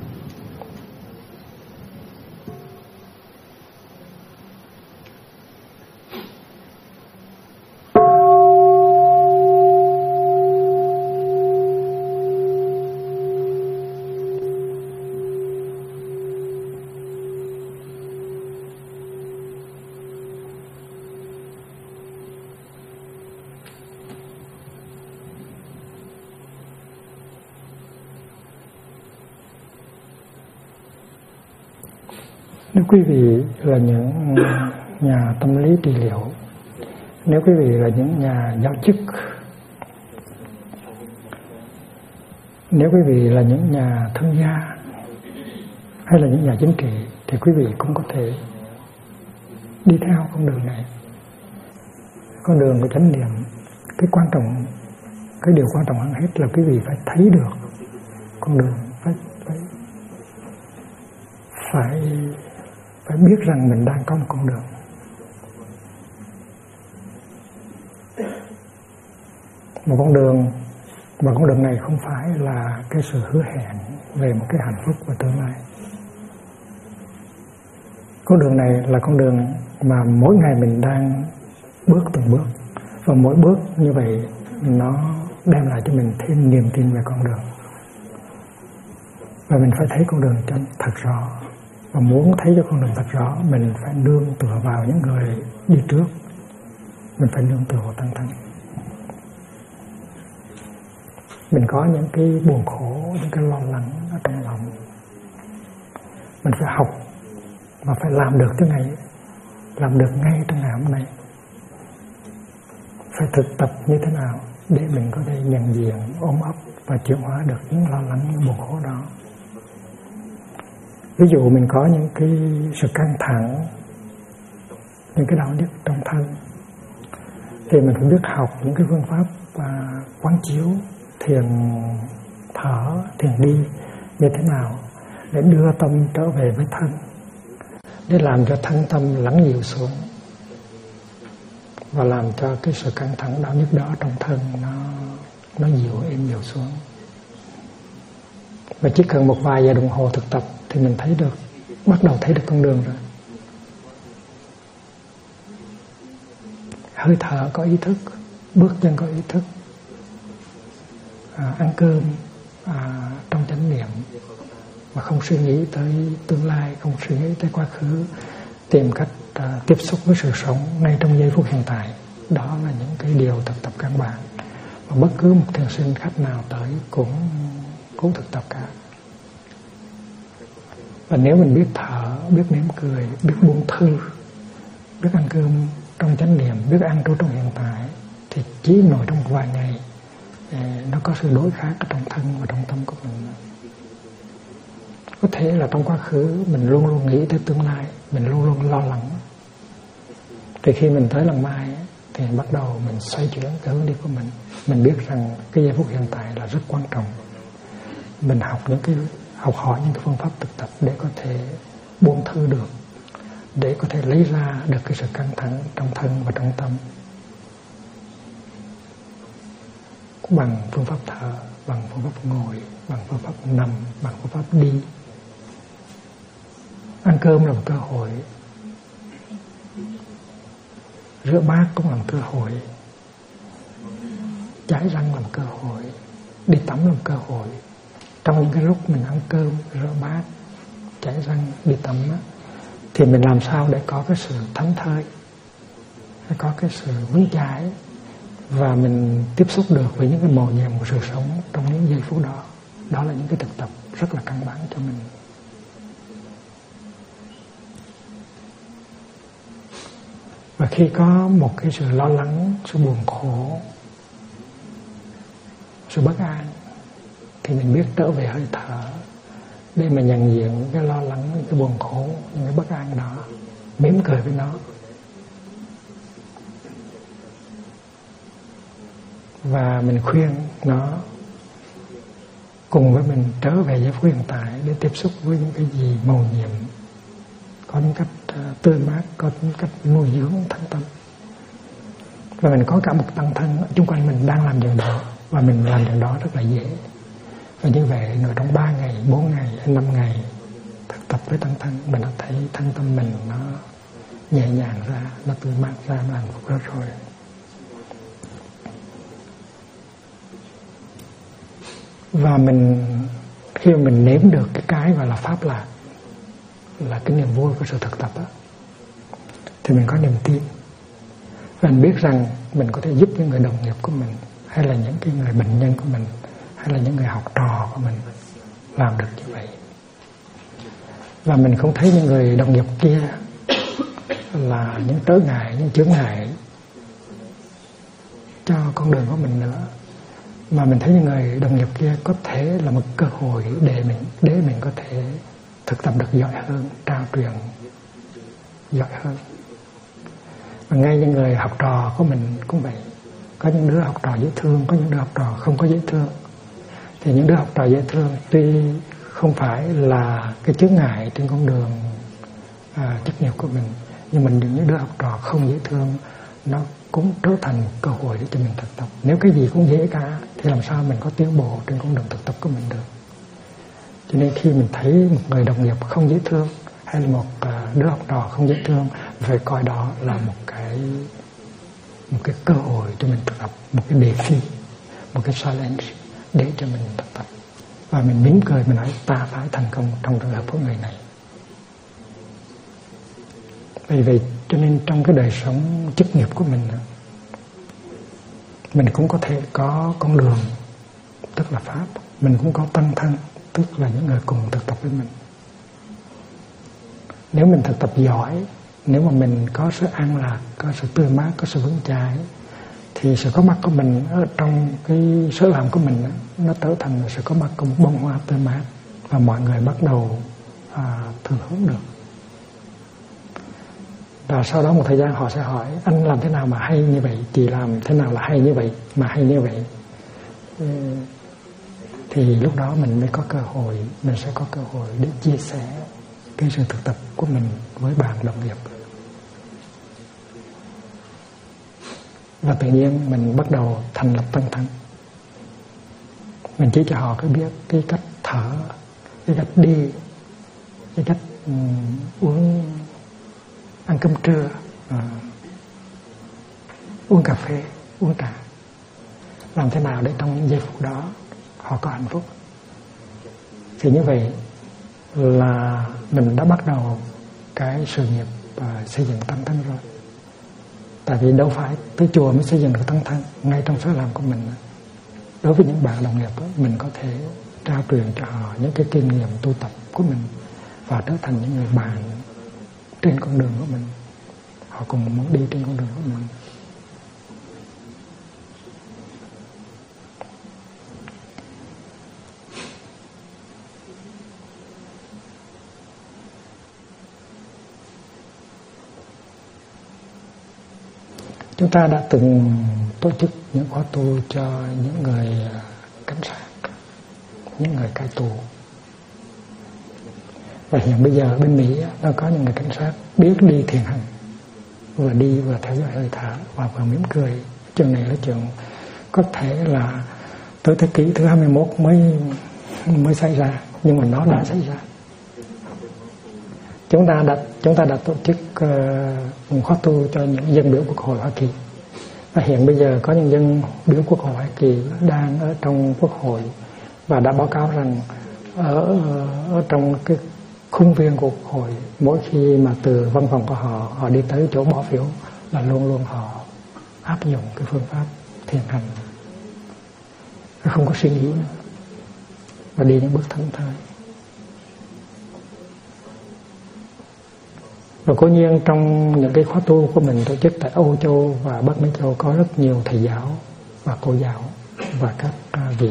Nếu quý vị là những nhà tâm lý trị liệu, nếu quý vị là những nhà giáo chức, nếu quý vị là những nhà thương gia hay là những nhà chính trị, thì quý vị cũng có thể đi theo con đường này, con đường của chánh niệm. Cái điều quan trọng hơn hết là quý vị phải thấy được con đường, phải biết rằng mình đang có một con đường. Một con đường, và con đường này không phải là cái sự hứa hẹn về một cái hạnh phúc và tương lai. Con đường này là con đường mà mỗi ngày mình đang bước từng bước, và mỗi bước như vậy nó đem lại cho mình thêm niềm tin về con đường. Và mình phải thấy con đường cho thật rõ. Và muốn thấy cho con đường thật rõ, mình phải nương tựa vào những người đi trước. Mình phải nương tựa vào tăng thân. Mình có những cái buồn khổ, những cái lo lắng ở trong lòng, mình phải học và phải làm được cái ngày, làm được ngay trong ngày hôm nay. Phải thực tập như thế nào để mình có thể nhận diện, ôm ấp và chuyển hóa được những lo lắng, những buồn khổ đó. Ví dụ mình có những cái sự căng thẳng, những cái đau nhức trong thân, thì mình phải biết học những cái phương pháp quán chiếu, thiền thở, thiền đi như thế nào để đưa tâm trở về với thân, để làm cho thân tâm lắng dịu xuống, và làm cho cái sự căng thẳng đau nhức đó trong thân nó dịu êm dịu xuống. Và chỉ cần một vài giờ đồng hồ thực tập thì mình thấy được, bắt đầu thấy được con đường rồi. Hơi thở có ý thức, bước chân có ý thức, ăn cơm trong chánh niệm, mà không suy nghĩ tới tương lai, không suy nghĩ tới quá khứ, tìm cách tiếp xúc với sự sống ngay trong giây phút hiện tại. Đó là những cái điều thực tập căn bản mà bất cứ một thiền sinh khách nào tới cũng thực tập cả. Và nếu mình biết thở, biết mỉm cười, biết buông thư, biết ăn cơm trong chánh niệm, biết ăn trú trong hiện tại, thì chỉ nổi trong một vài ngày nó có sự đối khác ở trong thân và trong tâm của mình. Có thể là trong quá khứ mình luôn luôn nghĩ tới tương lai, mình luôn luôn lo lắng. Thì khi mình tới lần mai thì bắt đầu mình xoay chuyển cái hướng đi của mình. Mình biết rằng cái giây phút hiện tại là rất quan trọng. Mình học hỏi những cái phương pháp thực tập để có thể buông thư được, để có thể lấy ra được cái sự căng thẳng trong thân và trong tâm, bằng phương pháp thở, bằng phương pháp ngồi, bằng phương pháp nằm, bằng phương pháp đi. Ăn cơm là một cơ hội, rửa bát cũng là một cơ hội, chải răng là một cơ hội, đi tắm là một cơ hội. Trong những cái lúc mình ăn cơm, rửa bát, chải răng, đi tắm á, thì mình làm sao để có cái sự thảnh thơi, để có cái sự vững chãi, và mình tiếp xúc được với những cái mầu nhiệm của sự sống trong những giây phút đó. Đó là những cái thực tập rất là căn bản cho mình. Và khi có một cái sự lo lắng, sự buồn khổ, sự bất an, thì mình biết trở về hơi thở để mà nhận diện những cái lo lắng, những cái buồn khổ, những cái bất an đó, mỉm cười với nó. Và mình khuyên nó cùng với mình trở về giây phút hiện tại để tiếp xúc với những cái gì mầu nhiệm, có những cách tươi mát, có những cách nuôi dưỡng thân tâm. Và mình có cả một tăng thân xung quanh mình đang làm điều đó, và mình làm điều đó rất là dễ. Và như vậy rồi trong 3 ngày, 4 ngày, 5 ngày thực tập với tăng thân, mình đã thấy thân tâm mình nó nhẹ nhàng ra, nó tươi mát ra, nó hạnh phúc rất rồi. Và khi mà mình nếm được cái gọi là pháp lạc, là cái niềm vui của sự thực tập đó, thì mình có niềm tin. Và mình biết rằng mình có thể giúp những người đồng nghiệp của mình, hay là những cái người bệnh nhân của mình, hay là những người học trò của mình làm được như vậy. Và mình không thấy những người đồng nghiệp kia là những trở ngại, những chướng ngại cho con đường của mình nữa, mà mình thấy những người đồng nghiệp kia có thể là một cơ hội để mình có thể thực tập được giỏi hơn, trao truyền giỏi hơn. Và ngay những người học trò của mình cũng vậy. Có những đứa học trò dễ thương, có những đứa học trò không có dễ thương. Thì những đứa học trò dễ thương tuy không phải là cái chướng ngại trên con đường chức nghiệp của mình, nhưng mình những đứa học trò không dễ thương, nó cũng trở thành cơ hội để cho mình thực tập. Nếu cái gì cũng dễ cả thì làm sao mình có tiến bộ trên con đường thực tập của mình được. Cho nên khi mình thấy một người đồng nghiệp không dễ thương, hay là một đứa học trò không dễ thương, phải coi đó là một cái cơ hội cho mình thực tập, một cái đề phi, một cái challenge để cho mình thực tập. Và mình mỉm cười, mình nói ta phải thành công trong trường hợp của người này. Vì vậy cho nên trong cái đời sống chức nghiệp của mình cũng có thể có con đường, tức là pháp. Mình cũng có tăng thân, tức là những người cùng thực tập với mình. Nếu mình thực tập giỏi, nếu mà mình có sự an lạc, có sự tươi mát, có sự vững chãi, thì sự có mặt của mình ở trong cái sở làm của mình, nó trở thành sự có mặt của một bông hoa tươi mát, và mọi người bắt đầu thừa hưởng được. Và sau đó một thời gian họ sẽ hỏi: anh làm thế nào mà hay như vậy, chị làm thế nào là hay như vậy, mà hay như vậy. Thì lúc đó mình mới có cơ hội, mình sẽ có cơ hội để chia sẻ cái sự thực tập của mình với bạn đồng nghiệp. Và tự nhiên mình bắt đầu thành lập tăng thân. Mình chỉ cho họ biết cái cách thở, cái cách đi, cái cách ăn cơm trưa, uống cà phê, uống trà. Làm thế nào để trong những giây phút đó họ có hạnh phúc. Thì như vậy là mình đã bắt đầu cái sự nghiệp xây dựng tăng thân rồi. Tại vì đâu phải tới chùa mới xây dựng được tăng thân, ngay trong sở làm của mình. Đối với những bạn đồng nghiệp đó, mình có thể trao truyền cho họ những cái kinh nghiệm tu tập của mình và trở thành những người bạn trên con đường của mình. Họ cùng muốn đi trên con đường của mình. Chúng ta đã từng tổ chức những khóa tu cho những người cảnh sát, những người cai tù. Và hiện bây giờ bên Mỹ nó có những người cảnh sát biết đi thiền hành, vừa đi vừa theo dõi hơi thở và vừa mỉm cười. Chuyện này là chuyện có thể là tới thế kỷ thứ 21 mới xảy ra, nhưng mà nó đã xảy ra. Chúng ta đã tổ chức khóa tu cho những dân biểu Quốc hội Hoa Kỳ. Và hiện bây giờ có những dân biểu Quốc hội Hoa Kỳ đang ở trong Quốc hội và đã báo cáo rằng ở trong cái khuôn viên của Quốc hội, mỗi khi mà từ văn phòng của họ đi tới chỗ bỏ phiếu là luôn luôn họ áp dụng cái phương pháp thiền hành, không có suy nghĩ nữa, và đi những bước thẫn thờ. Và cố nhiên trong những cái khóa tu của mình tổ chức tại Âu Châu và Bắc Mỹ Châu có rất nhiều thầy giáo và cô giáo và các vị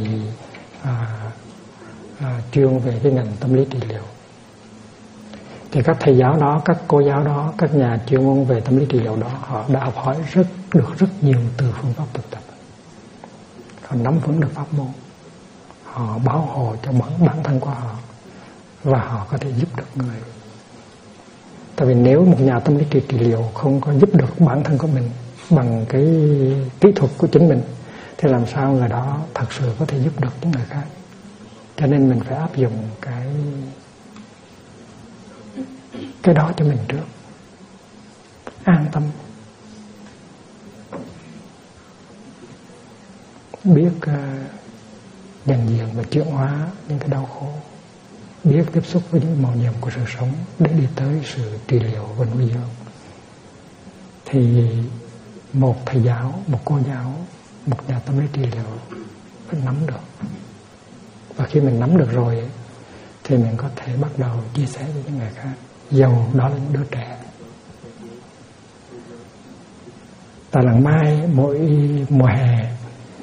chuyên về cái ngành tâm lý trị liệu. Thì các thầy giáo đó, các cô giáo đó, các nhà chuyên môn về tâm lý trị liệu đó, họ đã học hỏi được rất nhiều từ phương pháp thực tập. Họ nắm vững được pháp môn, họ bảo hộ cho bản thân của họ và họ có thể giúp được người. Tại vì nếu một nhà tâm lý trị liệu không có giúp được bản thân của mình bằng cái kỹ thuật của chính mình thì làm sao người đó thật sự có thể giúp được những người khác. Cho nên mình phải áp dụng cái đó cho mình trước. An tâm, biết nhận diện và chuyển hóa những cái đau khổ, biết tiếp xúc với những màu nhiệm của sự sống để đi tới sự trị liệu và nuôi dưỡng. Thì một thầy giáo, một cô giáo, một nhà tâm lý trị liệu phải nắm được. Và khi mình nắm được rồi thì mình có thể bắt đầu chia sẻ với những người khác, dầu đó là những đứa trẻ. Tại làng Mai mỗi mùa hè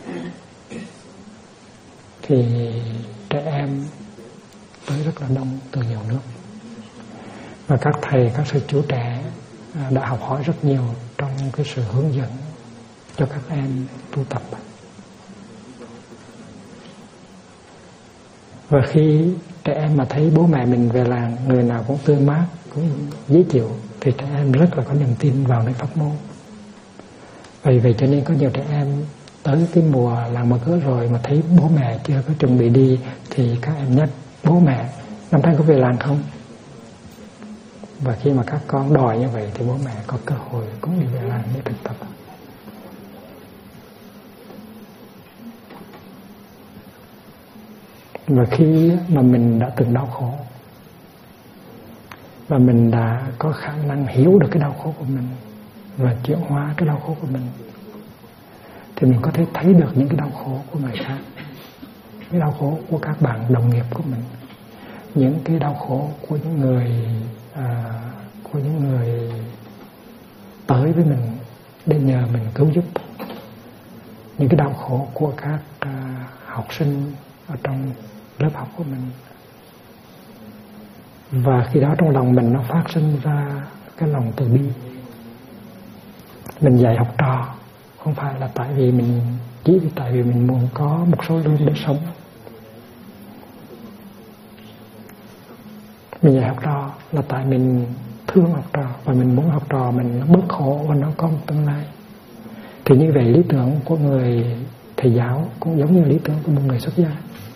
thì trẻ em tới rất là đông từ nhiều nước. Và các thầy, các sư chú trẻ đã học hỏi rất nhiều trong cái sự hướng dẫn cho các em tu tập. Và khi trẻ em mà thấy bố mẹ mình về làng, người nào cũng tươi mát, cũng dễ chịu, thì trẻ em rất là có niềm tin vào nơi pháp môn. Vì vậy cho nên có nhiều trẻ em tới cái mùa làng mở cửa rồi mà thấy bố mẹ chưa có chuẩn bị đi thì các em nhắc bố mẹ năm nay có về làng không? Và khi mà các con đòi như vậy thì bố mẹ có cơ hội cũng đi về làng để thực tập. Và khi mà mình đã từng đau khổ và mình đã có khả năng hiểu được cái đau khổ của mình và chuyển hóa cái đau khổ của mình thì mình có thể thấy được những cái đau khổ của người khác, cái đau khổ của các bạn đồng nghiệp của mình, những cái đau khổ của những người tới với mình để nhờ mình cứu giúp, những cái đau khổ của các học sinh ở trong lớp học của mình. Và khi đó trong lòng mình nó phát sinh ra cái lòng từ bi. Mình dạy học trò không phải là chỉ tại vì mình muốn có một số lương để sống. Mình dạy học trò là tại mình thương học trò và mình muốn học trò mình nó bớt khổ và nó có một tương lai. Thì như vậy lý tưởng của người thầy giáo cũng giống như lý tưởng của một người xuất gia.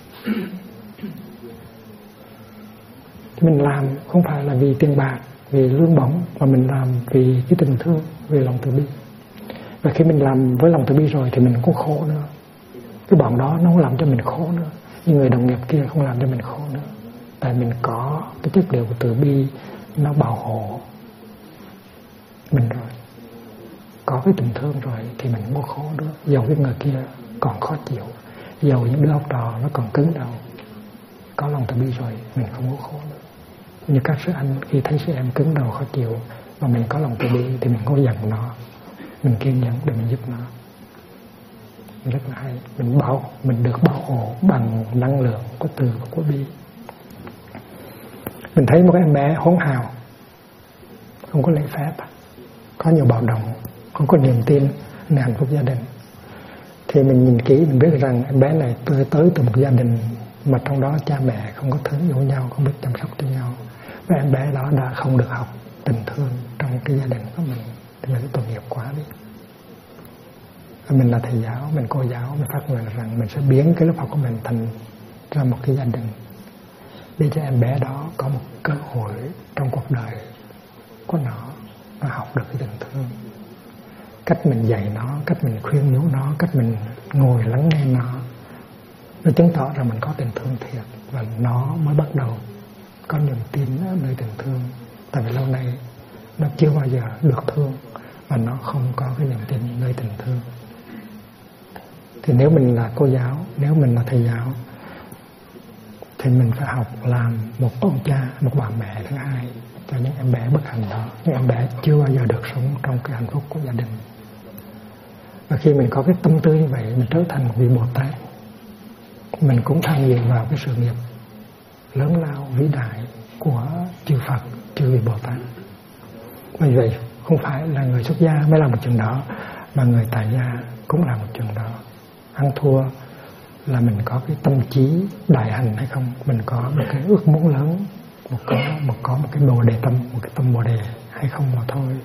Mình làm không phải là vì tiền bạc, vì lương bổng, mà mình làm vì cái tình thương, vì lòng từ bi. Và khi mình làm với lòng từ bi rồi thì mình cũng khổ nữa. Cái bọn đó nó không làm cho mình khổ nữa, nhưng người đồng nghiệp kia không làm cho mình khổ nữa. Tại mình có cái chất liệu của từ bi, nó bảo hộ mình rồi, có cái tình thương rồi thì mình không có khổ nữa. Dầu cái người kia còn khó chịu, dầu những đứa học trò nó còn cứng đầu, có lòng từ bi rồi mình không có khổ nữa. Như các sư anh khi thấy sư em cứng đầu khó chịu mà mình có lòng từ bi thì mình không giận nó, mình kiên nhẫn để mình giúp nó. Rất là hay, mình được bảo hộ bằng năng lượng của từ và của bi. Mình thấy một cái em bé hỗn hào, không có lễ phép, có nhiều bạo động, không có niềm tin về hạnh phúc gia đình, thì mình nhìn kỹ mình biết rằng em bé này tới từ một gia đình mà trong đó cha mẹ không có thương yêu nhau, không biết chăm sóc cho nhau, và em bé đó đã không được học tình thương trong cái gia đình của mình, thì mình tội nghiệp quá đi. Mình là thầy giáo, mình cô giáo, mình phát nguyện rằng mình sẽ biến cái lớp học của mình thành ra một cái gia đình để cho em bé đó có một cơ hội trong cuộc đời của nó học được cái tình thương. Cách mình dạy nó, cách mình khuyên nhủ nó, cách mình ngồi lắng nghe nó chứng tỏ rằng mình có tình thương thiệt, và nó mới bắt đầu có niềm tin nơi tình thương. Tại vì lâu nay nó chưa bao giờ được thương và nó không có cái niềm tin nơi tình thương. Thì nếu mình là cô giáo, nếu mình là thầy giáo, thì mình phải học làm một ông cha, một bà mẹ thứ hai cho những em bé bất hạnh đó, những em bé chưa bao giờ được sống trong cái hạnh phúc của gia đình. Và khi mình có cái tâm tư như vậy, mình trở thành một vị Bồ Tát, mình cũng tham dự vào cái sự nghiệp lớn lao vĩ đại của chư Phật, chư vị Bồ Tát. Vì vậy không phải là người xuất gia mới làm một chuyện đó, mà người tại gia cũng làm một chuyện đó. Ăn thua là mình có cái tâm trí đại hành hay không, mình có một cái ước muốn lớn, có một cái bồ đề tâm, một cái tâm bồ đề hay không mà thôi.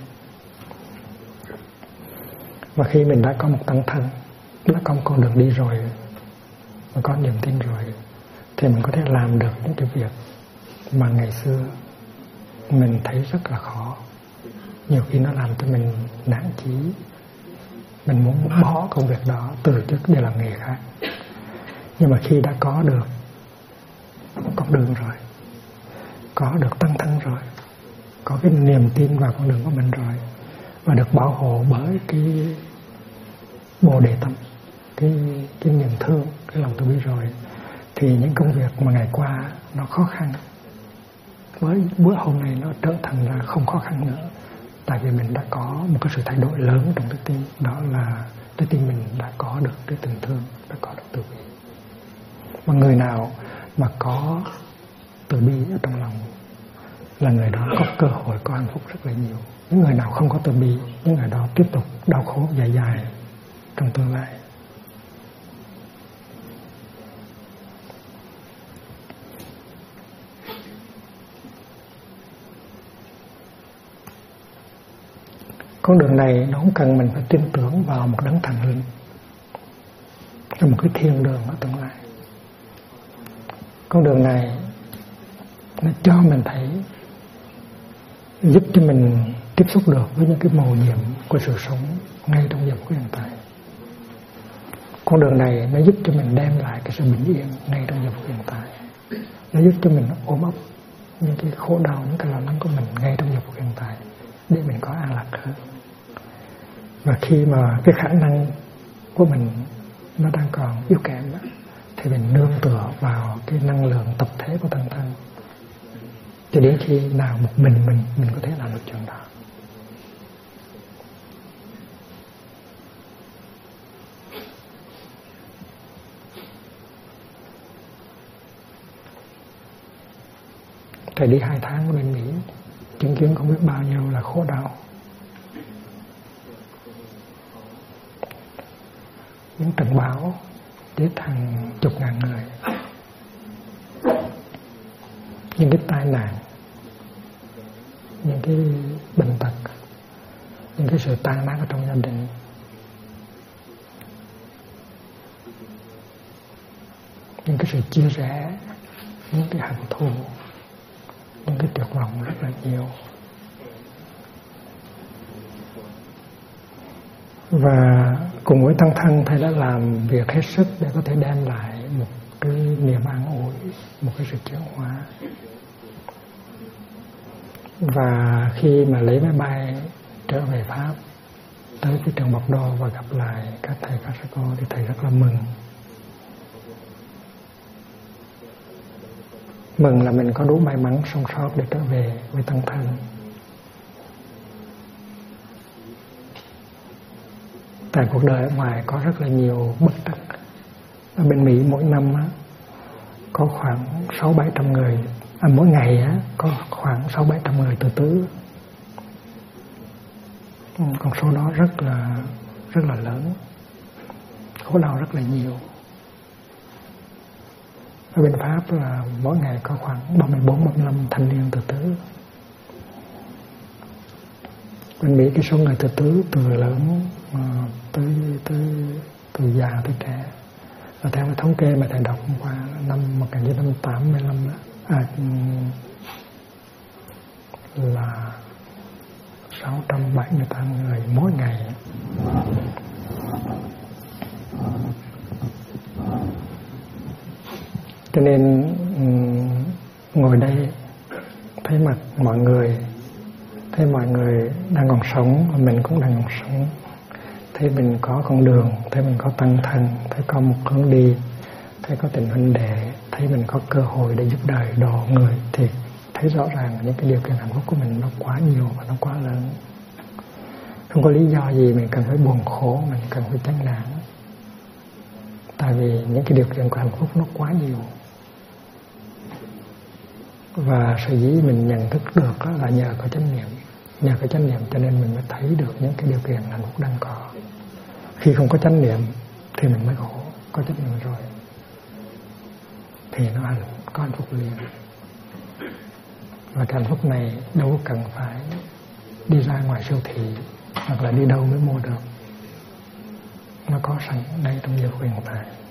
Và khi mình đã có một tăng thân, đã có một con đường đi rồi, và có niềm tin rồi, thì mình có thể làm được những cái việc mà ngày xưa mình thấy rất là khó. Nhiều khi nó làm cho mình nản chí, mình muốn bỏ công việc đó, từ chức để làm nghề khác. Nhưng mà khi đã có được con đường rồi, có được tăng thân rồi, có cái niềm tin vào con đường của mình rồi, và được bảo hộ bởi cái bồ đề tâm, cái niềm thương, cái lòng từ bi rồi, thì những công việc mà ngày qua nó khó khăn, với bữa hôm nay nó trở thành ra không khó khăn nữa. Tại vì mình đã có một cái sự thay đổi lớn trong trái tim, đó là trái tim mình đã có được cái tình thương, đã có được từ bi. Và người nào mà có từ bi ở trong lòng là người đó có cơ hội có hạnh phúc rất là nhiều. Những người nào không có từ bi, những người đó tiếp tục đau khổ dài dài trong tương lai. Con đường này nó không cần mình phải tin tưởng vào một đấng thần linh, là một cái thiên đường ở tương lai. Con đường này nó cho mình thấy, giúp cho mình tiếp xúc được với những cái mầu nhiệm của sự sống ngay trong giờ phút hiện tại. Con đường này nó giúp cho mình đem lại cái sự bình yên ngay trong giờ phút hiện tại. Nó giúp cho mình ôm ấp những cái khổ đau, những cái lo lắng của mình ngay trong giờ phút hiện tại, để mình có an lạc hơn. Và khi mà cái khả năng của mình nó đang còn yếu kém đó, thì mình nương tựa vào cái năng lượng tập thể của tăng thân, cho đến khi nào một mình có thể làm được chuyện đó. Thầy đi 2 tháng ở bên Mỹ, chứng kiến không biết bao nhiêu là khổ đau. Những trận bão chết hàng chục ngàn người, những cái tai nạn, những cái bệnh tật, những cái sự tan nát ở trong gia đình, những cái sự chia rẽ, những cái hận thù, những cái tuyệt vọng rất là nhiều. Và cùng với tăng thân, thầy đã làm việc hết sức để có thể đem lại một cái niềm an ủi, một cái sự chuyển hóa. Và khi mà lấy máy bay trở về Pháp, tới cái trường Bọc Đô và gặp lại các thầy các sư cô thì thầy rất là mừng. Mừng là mình có đủ may mắn sống sót để trở về với tăng thân. Tại cuộc đời ở ngoài có rất là nhiều bất trắc. Ở bên Mỹ mỗi năm á, có khoảng 600-700 người, mỗi ngày á, có khoảng 600-700 người tự tử. Con số đó rất là lớn, khổ đau rất là nhiều. Ở bên Pháp là mỗi ngày có khoảng 34-35 thanh niên tự tử. Bên Mỹ cái số người tự tử từ lớn từ già tới trẻ. Và theo cái thống kê mà thầy đọc qua năm 1985 là 678 người mỗi ngày. Cho nên ngồi đây thấy mặt mọi người, thấy mọi người đang còn sống, mình cũng đang còn sống, thấy mình có con đường, thấy mình có tăng thân, thấy có một hướng đi, thấy có tình huynh đệ, thấy mình có cơ hội để giúp đời độ người, thì thấy rõ ràng những cái điều kiện hạnh phúc của mình nó quá nhiều và nó quá lớn. Không có lý do gì mình cần phải buồn khổ, mình cần phải chán nản. Tại vì những cái điều kiện của hạnh phúc nó quá nhiều. Và sở dĩ mình nhận thức được là nhờ có chánh niệm. Nhờ có chánh niệm cho nên mình mới thấy được những cái điều kiện hạnh phúc đang có. Khi không có chánh niệm thì mình mới khổ. Có chánh niệm rồi thì nó có hạnh phúc liền. Và cái hạnh phúc này đâu cần phải đi ra ngoài siêu thị hoặc là đi đâu mới mua được. Nó có sẵn đây trong giờ hiện tại.